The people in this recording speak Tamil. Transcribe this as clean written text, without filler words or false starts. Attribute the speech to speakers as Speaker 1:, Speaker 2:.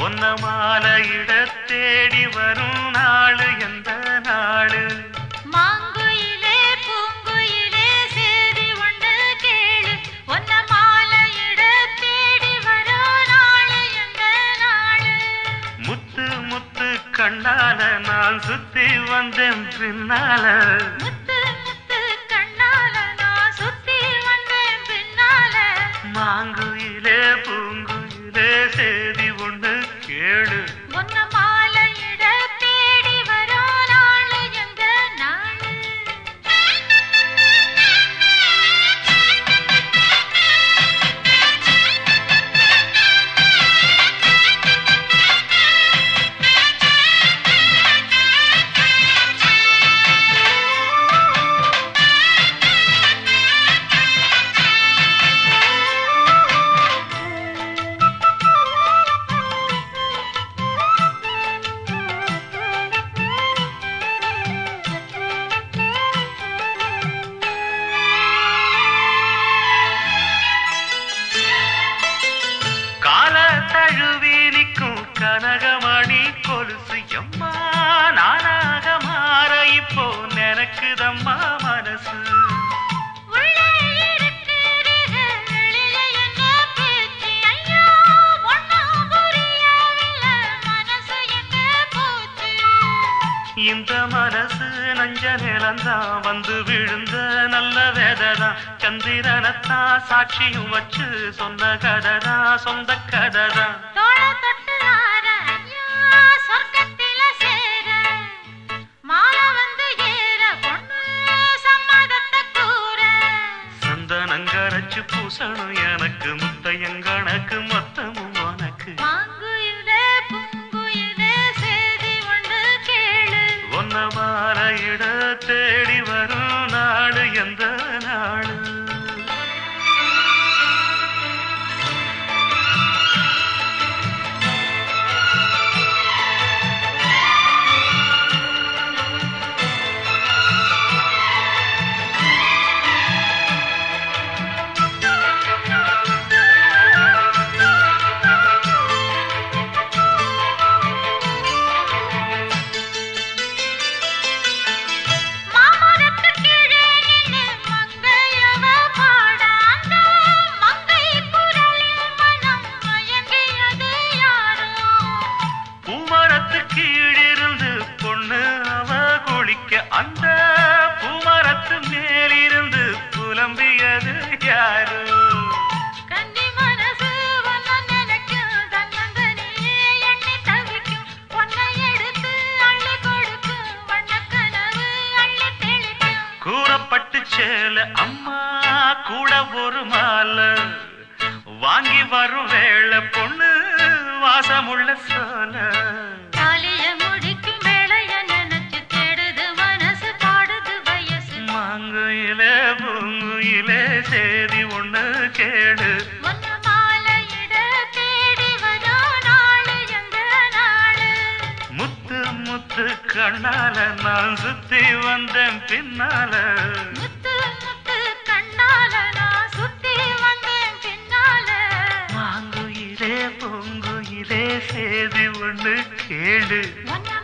Speaker 1: ஒன்ன மாலையிட தேடி வரும் நாளு எந்த நாளு?
Speaker 2: மாங்குயிலே பூங்குயிலே சேதி ஒன்று கேளு, ஒன்ன மாலையிட தேடி வரும் நாளு எந்த நாளு?
Speaker 1: முத்து முத்து கண்ணால நான் சுத்தி வந்தேன் பின்னால,
Speaker 2: முத்து முத்து கண்ணால நான் சுத்தி வந்தேன் பின்னால.
Speaker 1: மாங்குயிலே பூங்குயிலே சேதி ஒன்று கேளு,
Speaker 2: ஒன்ன மாலையிட தேடி வரும் நாளு எந்த நாளு?
Speaker 1: தழுவி நிற்கும் கனகமணி கொலுசு எம்மா நானாக மாற இப்போ நினைக்குதம்மா மனசு.
Speaker 2: உள்ளே இருக்கிறீங்க வெளியே என்ன பேச்சு ஐயா, ஒண்ணும் புரியவில்லை மனசு எங்க போச்சு?
Speaker 1: இந்த மனசு நஞ்ச நிலந்தான் வந்து விழுந்த நல்ல வேததான், சந்திரனத்தான் சாட்சியும் வச்சு சொன்ன கதைதான் சொந்த கதைதான்.
Speaker 2: தோள தொட்டு ஆற ஐயா சொர்க்கத்தில சேர, மாலை வந்து ஏற பொண்ணு சம்மதத்தை கூற.
Speaker 1: சந்தனங்கரைச்சு பூசணும் எனக்கு முத்தையங்கணக்கு மொத்தமும் உனக்கு.
Speaker 2: மாங்குயிலே பூங்குயிலே சேதி ஒன்று கேளு,
Speaker 1: ஒன்ன மாலையிட தேடி வரும் நாடு எந்த நாடு? கீழிருந்து பொண்ணு அவ குளிக்க அந்த பூமரத்து மேலிருந்து புலம்பியது யாரு?
Speaker 2: கன்னி மனசு ஒன்ன நினைக்கும் தன்னந்தனியே எண்ணி தவிக்கும், பொன்னை எடுத்து அள்ளி கொடுக்கும் வண்ணக்கனவு அள்ளி தெளிக்கும்.
Speaker 1: கூறப்பட்டு சேல அம்மா கூட ஒரு மாலை வாங்கி வரும் வேளை பொண்ணு வாசமுள்ள சோல.
Speaker 2: தாலிய முடிக்கும் வேளைய நினைச்சு தேடுது மனசு பாடுது வயசு.
Speaker 1: மாங்குயிலே பூங்குயிலே சேதி ஒண்ணு கேடு,
Speaker 2: ஒன்ன மாலையிட தேடி வரும் நாளு எந்த நாளு?
Speaker 1: முத்து முத்து கண்ணால நான் சுத்தி வந்தேன் பின்னால,
Speaker 2: முத்து முத்து கண்ணால நான் சுத்தி வந்தேன் பின்னால.
Speaker 1: மாங்குயிலே பூங்குயிலே சேதி ஒண்ணு கேடு,
Speaker 2: ஒன்ன